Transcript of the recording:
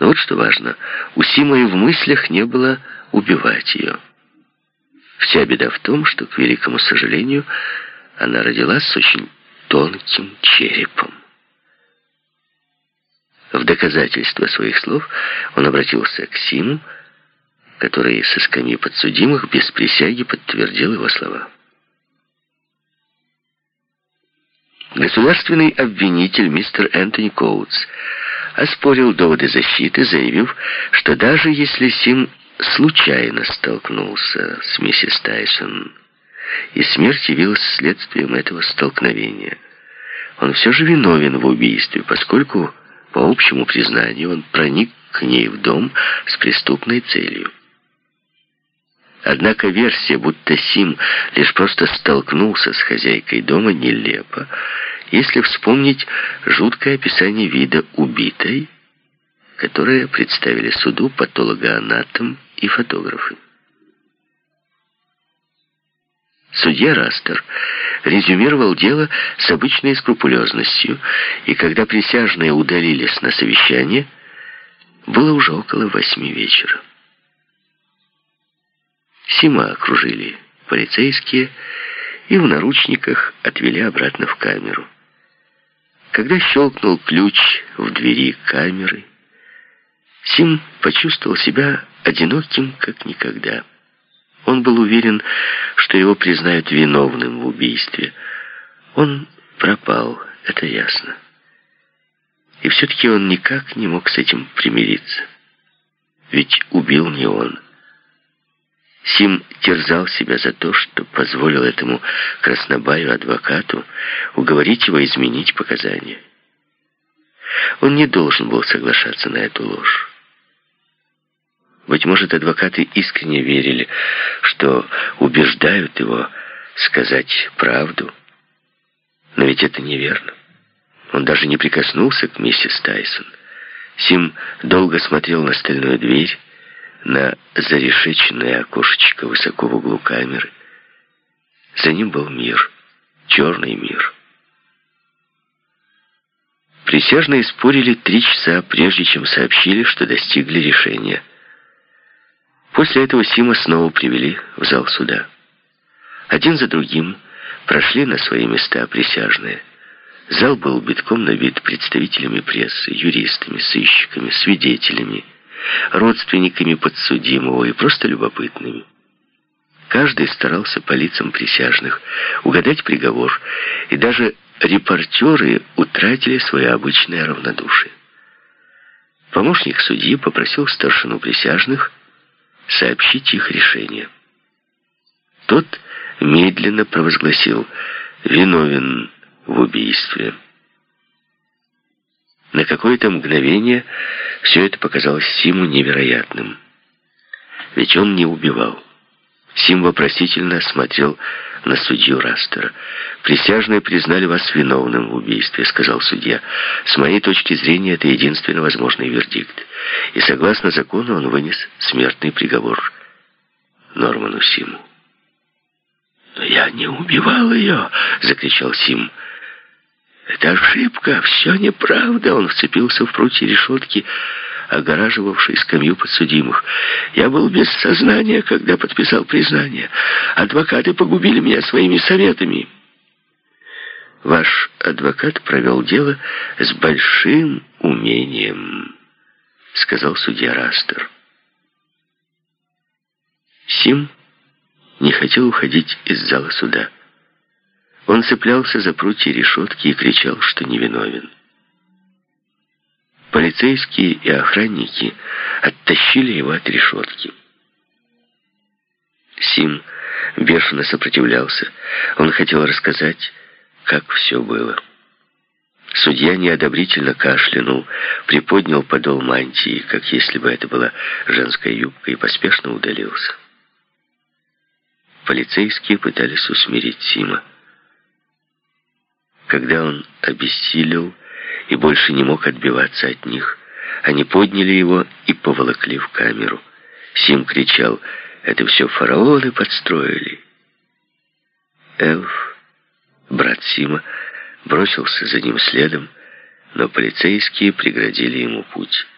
Но вот что важно, у Сима и в мыслях не было убивать ее. Вся беда в том, что, к великому сожалению, она родилась с очень тонким черепом. В доказательство своих слов он обратился к Симу, который со скамьи подсудимых без присяги подтвердил его слова. Государственный обвинитель мистер Энтони Коутс оспорил доводы защиты, заявив, что даже если Сим случайно столкнулся с миссис Тайсон, и смерть явилась следствием этого столкновения, он все же виновен в убийстве, поскольку, по общему признанию, он проник к ней в дом с преступной целью. Однако версия, будто Сим лишь просто столкнулся с хозяйкой дома, нелепа, если вспомнить жуткое описание вида убитой, которое представили суду патологоанатом и фотографы. Судья Растер резюмировал дело с обычной скрупулезностью, и когда присяжные удалились на совещание, было уже около 8 вечера. Сима окружили полицейские и в наручниках отвели обратно в камеру. Когда щелкнул ключ в двери камеры, Сим почувствовал себя одиноким, как никогда. Он был уверен, что его признают виновным в убийстве. Он пропал, это ясно. И все-таки он никак не мог с этим примириться. Ведь убил не он. Сим терзал себя за то, что позволил этому краснобаю-адвокату уговорить его изменить показания. Он не должен был соглашаться на эту ложь. Быть может, адвокаты искренне верили, что убеждают его сказать правду. Но ведь это неверно. Он даже не прикоснулся к миссис Тайсон. Сим долго смотрел на стальную дверь, на зарешеченное окошечко высоко в углу камеры. За ним был мир, черный мир. Присяжные спорили 3 часа, прежде чем сообщили, что достигли решения. После этого Сима снова привели в зал суда. Один за другим прошли на свои места присяжные. Зал был битком набит представителями прессы, юристами, сыщиками, свидетелями, родственниками подсудимого и просто любопытными. Каждый старался по лицам присяжных угадать приговор, и даже репортеры утратили свое обычное равнодушие. Помощник судьи попросил старшину присяжных сообщить их решение. Тот медленно провозгласил: «Виновен в убийстве». На какое-то мгновение все это показалось Симу невероятным. Ведь он не убивал. Сим вопросительно смотрел на судью Растера. «Присяжные признали вас виновным в убийстве», — сказал судья. «С моей точки зрения, это единственно возможный вердикт. И согласно закону он вынес смертный приговор Норману Симу». «Но я не убивал ее!» — закричал Сим. «Это ошибка, все неправда!» Он вцепился в прутья решетки, огораживавшей скамью подсудимых. «Я был без сознания, когда подписал признание. Адвокаты погубили меня своими советами». «Ваш адвокат провел дело с большим умением», — сказал судья Растер. Сим не хотел уходить из зала суда. Он цеплялся за прутья решетки и кричал, что невиновен. Полицейские и охранники оттащили его от решетки. Сим бешено сопротивлялся. Он хотел рассказать, как все было. Судья неодобрительно кашлянул, приподнял подол мантии, как если бы это была женская юбка, и поспешно удалился. Полицейские пытались усмирить Сима. Когда он обессилел и больше не мог отбиваться от них, они подняли его и поволокли в камеру. Сим кричал: «Это все фараоны подстроили». Элф, брат Сима, бросился за ним следом, но полицейские преградили ему путь.